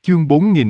Chương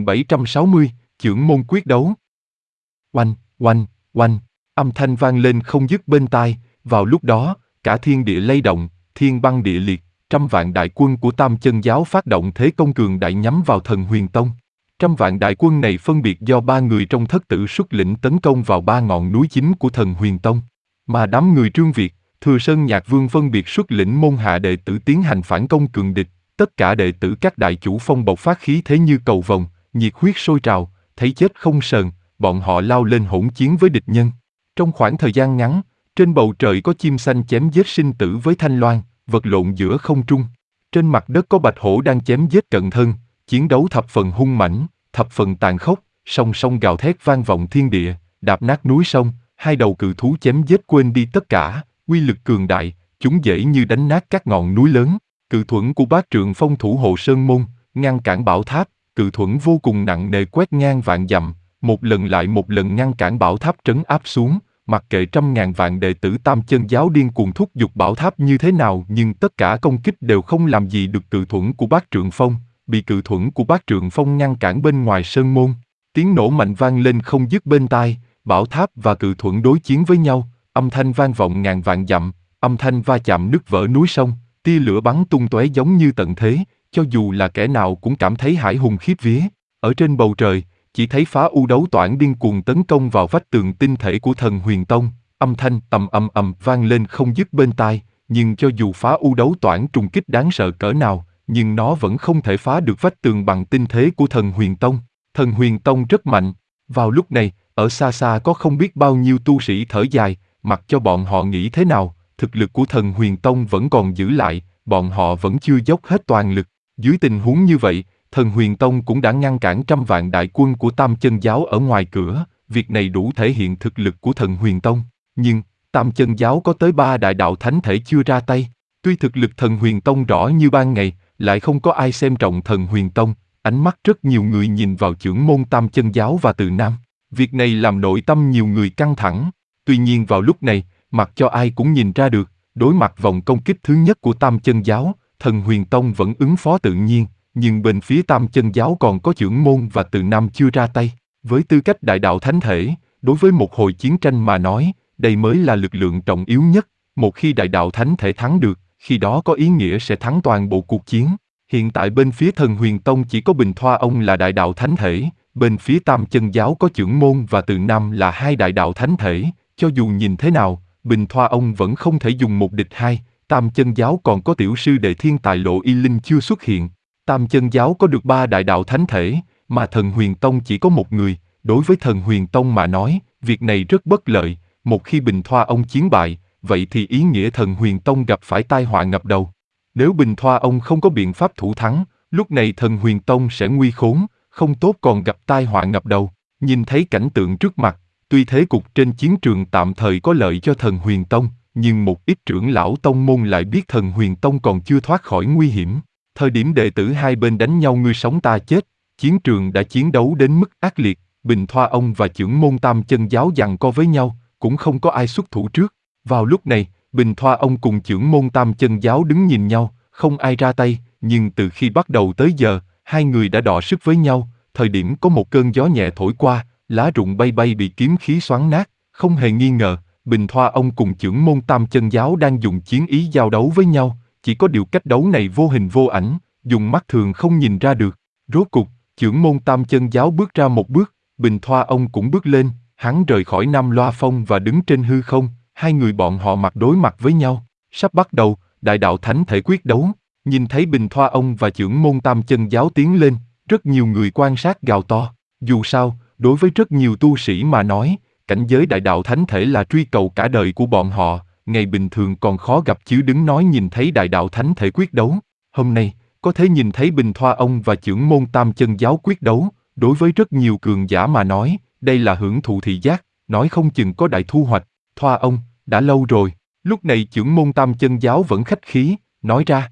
4760, Chưởng môn quyết đấu. Oanh, oanh, oanh, âm thanh vang lên không dứt bên tai, vào lúc đó, cả thiên địa lay động, thiên băng địa liệt, trăm vạn đại quân của Tam Chân Giáo phát động thế công cường đại nhắm vào Thần Huyền Tông. Trăm vạn đại quân này phân biệt do 3 người trong thất tử xuất lĩnh tấn công vào 3 ngọn núi chính của Thần Huyền Tông, mà đám người Trương Việt, Thừa Sơn Nhạc Vương phân biệt xuất lĩnh môn hạ đệ tử tiến hành phản công cường địch. Tất cả đệ tử các đại chủ phong bộc phát khí thế như cầu vồng, nhiệt huyết sôi trào, thấy chết không sờn, bọn họ lao lên hỗn chiến với địch nhân. Trong khoảng thời gian ngắn, trên bầu trời có chim xanh chém giết sinh tử với thanh loan, vật lộn giữa không trung. Trên mặt đất có bạch hổ đang chém giết cận thân, chiến đấu thập phần hung mãnh, thập phần tàn khốc, song song gào thét vang vọng thiên địa, đạp nát núi sông, hai đầu cự thú chém giết quên đi tất cả, uy lực cường đại, chúng dễ như đánh nát các ngọn núi lớn. Cự thuẫn của Bát Trượng Phong thủ hộ sơn môn, ngăn cản bảo tháp, cự thuẫn vô cùng nặng nề quét ngang vạn dặm, một lần lại một lần ngăn cản bảo tháp trấn áp xuống, mặc kệ trăm ngàn vạn đệ tử Tam Chân Giáo điên cuồng thúc giục bảo tháp như thế nào nhưng tất cả công kích đều không làm gì được cự thuẫn của Bát Trượng Phong, bị cự thuẫn của Bát Trượng Phong ngăn cản bên ngoài sơn môn. Tiếng nổ mạnh vang lên không dứt bên tai, bảo tháp và cự thuẫn đối chiến với nhau, âm thanh vang vọng ngàn vạn dặm, âm thanh va chạm nứt vỡ núi sông. Tia lửa bắn tung tóe giống như tận thế, cho dù là kẻ nào cũng cảm thấy hãi hùng khiếp vía. Ở trên bầu trời, chỉ thấy Phá U Đấu Toản điên cuồng tấn công vào vách tường tinh thể của Thần Huyền Tông, âm thanh ầm ầm ầm vang lên không dứt bên tai, nhưng cho dù Phá U Đấu Toản trùng kích đáng sợ cỡ nào, nhưng nó vẫn không thể phá được vách tường bằng tinh thế của Thần Huyền Tông. Thần Huyền Tông rất mạnh. Vào lúc này, ở xa xa có không biết bao nhiêu tu sĩ thở dài, mặc cho bọn họ nghĩ thế nào. Thực lực của Thần Huyền Tông vẫn còn giữ lại, bọn họ vẫn chưa dốc hết toàn lực. Dưới tình huống như vậy, Thần Huyền Tông cũng đã ngăn cản trăm vạn đại quân của Tam Chân Giáo ở ngoài cửa, việc này đủ thể hiện thực lực của Thần Huyền Tông. Nhưng, Tam Chân Giáo có tới 3 đại đạo thánh thể chưa ra tay. Tuy thực lực Thần Huyền Tông rõ như ban ngày, lại không có ai xem trọng Thần Huyền Tông, ánh mắt rất nhiều người nhìn vào chưởng môn Tam Chân Giáo và Từ Nam. Việc này làm nội tâm nhiều người căng thẳng. Tuy nhiên vào lúc này, mặc cho ai cũng nhìn ra được, đối mặt vòng công kích thứ nhất của Tam Chân Giáo, Thần Huyền Tông vẫn ứng phó tự nhiên, nhưng bên phía Tam Chân Giáo còn có Chưởng môn và Từ Nam chưa ra tay. Với tư cách đại đạo thánh thể, đối với một hồi chiến tranh mà nói, đây mới là lực lượng trọng yếu nhất. Một khi đại đạo thánh thể thắng được, khi đó có ý nghĩa sẽ thắng toàn bộ cuộc chiến. Hiện tại bên phía Thần Huyền Tông chỉ có Bình Thoa Ông là đại đạo thánh thể, bên phía Tam Chân Giáo có Chưởng môn và Từ Nam là hai đại đạo thánh thể, cho dù nhìn thế nào, Bình Thoa Ông vẫn không thể dùng một địch hai. Tam Chân Giáo còn có tiểu sư đệ thiên tài Lộ Y Linh chưa xuất hiện. Tam Chân Giáo có được 3 đại đạo thánh thể, mà Thần Huyền Tông chỉ có một người. Đối với Thần Huyền Tông mà nói, việc này rất bất lợi. Một khi Bình Thoa Ông chiến bại, vậy thì ý nghĩa Thần Huyền Tông gặp phải tai họa ngập đầu. Nếu Bình Thoa Ông không có biện pháp thủ thắng, lúc này Thần Huyền Tông sẽ nguy khốn, không tốt còn gặp tai họa ngập đầu. Nhìn thấy cảnh tượng trước mặt, tuy thế cục trên chiến trường tạm thời có lợi cho Thần Huyền Tông, nhưng một ít trưởng lão tông môn lại biết Thần Huyền Tông còn chưa thoát khỏi nguy hiểm. Thời điểm đệ tử hai bên đánh nhau ngươi sống ta chết, chiến trường đã chiến đấu đến mức ác liệt, Bình Thoa Ông và Chưởng môn Tam Chân Giáo giằng co với nhau, cũng không có ai xuất thủ trước. Vào lúc này, Bình Thoa Ông cùng Chưởng môn Tam Chân Giáo đứng nhìn nhau, không ai ra tay, nhưng từ khi bắt đầu tới giờ, hai người đã đọ sức với nhau. Thời điểm có một cơn gió nhẹ thổi qua, lá rụng bay bay bị kiếm khí xoắn nát, không hề nghi ngờ, Bình Thoa Ông cùng Chưởng môn Tam Chân Giáo đang dùng chiến ý giao đấu với nhau, chỉ có điều cách đấu này vô hình vô ảnh, dùng mắt thường không nhìn ra được. Rốt cục, Chưởng môn Tam Chân Giáo bước ra một bước, Bình Thoa Ông cũng bước lên, hắn rời khỏi Nam Loa Phong và đứng trên hư không, hai người bọn họ mặt đối mặt với nhau. Sắp bắt đầu, đại đạo thánh thể quyết đấu. Nhìn thấy Bình Thoa Ông và Chưởng môn Tam Chân Giáo tiến lên, rất nhiều người quan sát gào to. Dù sao, đối với rất nhiều tu sĩ mà nói, cảnh giới đại đạo thánh thể là truy cầu cả đời của bọn họ, ngày bình thường còn khó gặp chứ đừng nói nhìn thấy đại đạo thánh thể quyết đấu. Hôm nay, có thể nhìn thấy Bình Thoa Ông và Chưởng môn Tam Chân Giáo quyết đấu, đối với rất nhiều cường giả mà nói, đây là hưởng thụ thị giác, nói không chừng có đại thu hoạch. Thoa Ông, đã lâu rồi. Lúc này Chưởng môn Tam Chân Giáo vẫn khách khí, nói ra.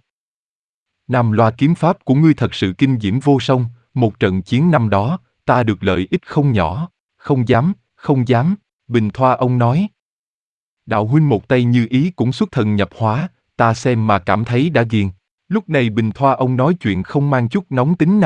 Nam Loa kiếm pháp của ngươi thật sự kinh diễm vô song, một trận chiến năm đó, ta được lợi ích không nhỏ. Không dám, không dám, Bình Thoa Ông nói. Đạo huynh một tay như ý cũng xuất thần nhập hóa, ta xem mà cảm thấy đã ghiền. Lúc này Bình Thoa Ông nói chuyện không mang chút nóng tính nào.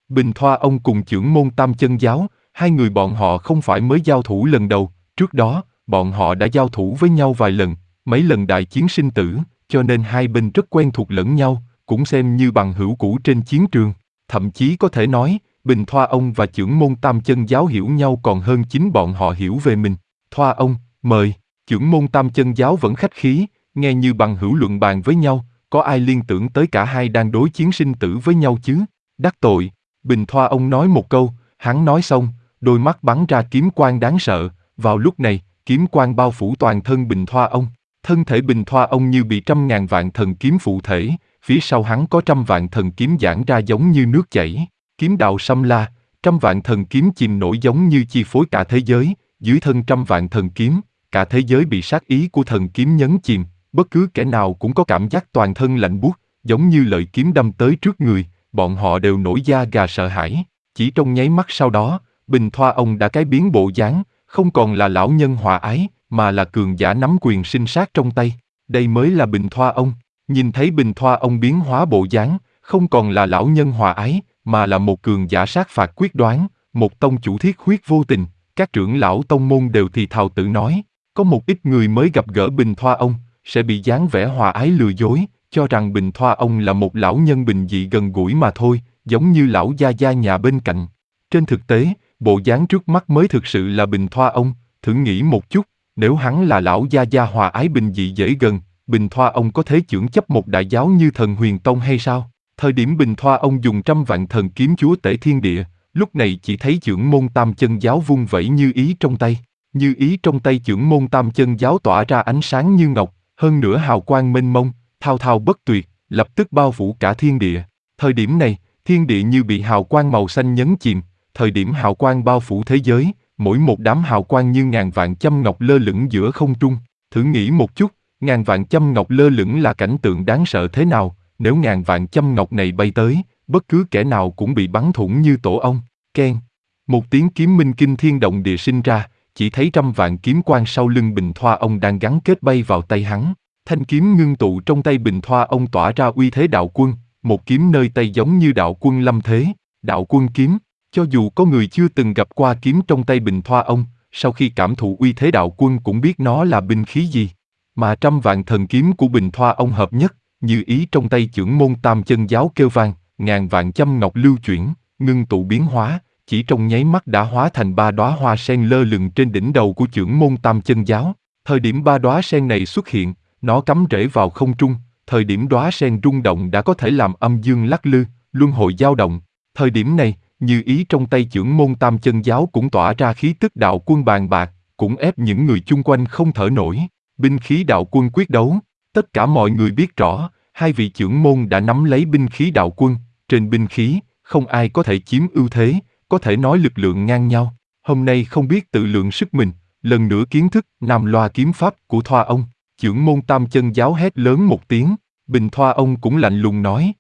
Bình Thoa ông cùng chưởng môn Tam Chân Giáo, hai người bọn họ không phải mới giao thủ lần đầu, trước đó, bọn họ đã giao thủ với nhau vài lần, mấy lần đại chiến sinh tử, cho nên hai bên rất quen thuộc lẫn nhau, cũng xem như bằng hữu cũ trên chiến trường. Thậm chí có thể nói, Bình Thoa ông và chưởng môn Tam Chân Giáo hiểu nhau còn hơn chính bọn họ hiểu về mình. Thoa ông, mời. Chưởng môn Tam Chân Giáo vẫn khách khí, nghe như bằng hữu luận bàn với nhau, có ai liên tưởng tới cả hai đang đối chiến sinh tử với nhau chứ? Đắc tội. Bình Thoa ông nói một câu, hắn nói xong, đôi mắt bắn ra kiếm quang đáng sợ, vào lúc này, kiếm quang bao phủ toàn thân Bình Thoa ông. Thân thể Bình Thoa ông như bị 100.000 vạn thần kiếm phụ thể, phía sau hắn có 100 vạn thần kiếm giãn ra giống như nước chảy. Kiếm đạo xâm la, 100 vạn thần kiếm chìm nổi giống như chi phối cả thế giới, dưới thân 100 vạn thần kiếm, cả thế giới bị sát ý của thần kiếm nhấn chìm, bất cứ kẻ nào cũng có cảm giác toàn thân lạnh buốt, giống như lợi kiếm đâm tới trước người, bọn họ đều nổi da gà sợ hãi. Chỉ trong nháy mắt sau đó, Bình Thoa ông đã cái biến bộ dáng, không còn là lão nhân hòa ái, mà là cường giả nắm quyền sinh sát trong tay. Đây mới là Bình Thoa ông. Nhìn thấy Bình Thoa ông biến hóa bộ dáng, không còn là lão nhân hòa ái, mà là một cường giả sát phạt quyết đoán, một tông chủ thiết huyết vô tình. Các trưởng lão tông môn đều thì thào tự nói, có một ít người mới gặp gỡ Bình Thoa ông, sẽ bị dáng vẻ hòa ái lừa dối, cho rằng Bình Thoa ông là một lão nhân bình dị gần gũi mà thôi, giống như lão gia gia nhà bên cạnh. Trên thực tế, bộ dáng trước mắt mới thực sự là Bình Thoa ông, thử nghĩ một chút, nếu hắn là lão gia gia hòa ái bình dị dễ gần, Bình Thoa ông có thể chưởng chấp một đại giáo như Thần Huyền Tông hay sao? Thời điểm Bình Thoa ông dùng 100 vạn thần kiếm chúa tể thiên địa, lúc này chỉ thấy chưởng môn Tam Chân Giáo vung vẩy như ý trong tay. Như ý trong tay chưởng môn Tam Chân Giáo tỏa ra ánh sáng như ngọc, hơn nữa hào quang mênh mông, thao thao bất tuyệt, lập tức bao phủ cả thiên địa. Thời điểm này, thiên địa như bị hào quang màu xanh nhấn chìm, thời điểm hào quang bao phủ thế giới, mỗi một đám hào quang như ngàn vạn châm ngọc lơ lửng giữa không trung. Thử nghĩ một chút, ngàn vạn châm ngọc lơ lửng là cảnh tượng đáng sợ thế nào, nếu ngàn vạn châm ngọc này bay tới, bất cứ kẻ nào cũng bị bắn thủng như tổ ong. Keng. Một tiếng kiếm minh kinh thiên động địa sinh ra, chỉ thấy 100 vạn kiếm quang sau lưng Bình Thoa ông đang gắn kết bay vào tay hắn. Thanh kiếm ngưng tụ trong tay Bình Thoa ông tỏa ra uy thế đạo quân, một kiếm nơi tay giống như đạo quân lâm thế, đạo quân kiếm. Cho dù có người chưa từng gặp qua kiếm trong tay Bình Thoa ông, sau khi cảm thụ uy thế đạo quân cũng biết nó là binh khí gì. Mà 100 vạn thần kiếm của Bình Thoa ông hợp nhất, như ý trong tay chưởng môn Tam Chân Giáo kêu vang, ngàn vạn châm ngọc lưu chuyển, ngưng tụ biến hóa, chỉ trong nháy mắt đã hóa thành 3 đóa hoa sen lơ lửng trên đỉnh đầu của chưởng môn Tam Chân Giáo. Thời điểm 3 đóa sen này xuất hiện, nó cắm rễ vào không trung, thời điểm đóa sen rung động đã có thể làm âm dương lắc lư, luân hồi dao động. Thời điểm này, như ý trong tay chưởng môn Tam Chân Giáo cũng tỏa ra khí tức đạo quân bàn bạc, cũng ép những người chung quanh không thở nổi. Binh khí đạo quân quyết đấu, tất cả mọi người biết rõ, hai vị chưởng môn đã nắm lấy binh khí đạo quân, trên binh khí, không ai có thể chiếm ưu thế, có thể nói lực lượng ngang nhau. Hôm nay không biết tự lượng sức mình, lần nữa kiến thức Nam Loa kiếm pháp của Thoa ông. Chưởng môn Tam Chân Giáo hét lớn một tiếng, Bình Thoa ông cũng lạnh lùng nói.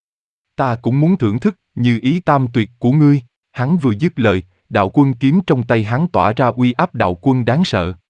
Ta cũng muốn thưởng thức như ý tam tuyệt của ngươi. Hắn vừa dứt lời, đạo quân kiếm trong tay hắn tỏa ra uy áp đạo quân đáng sợ,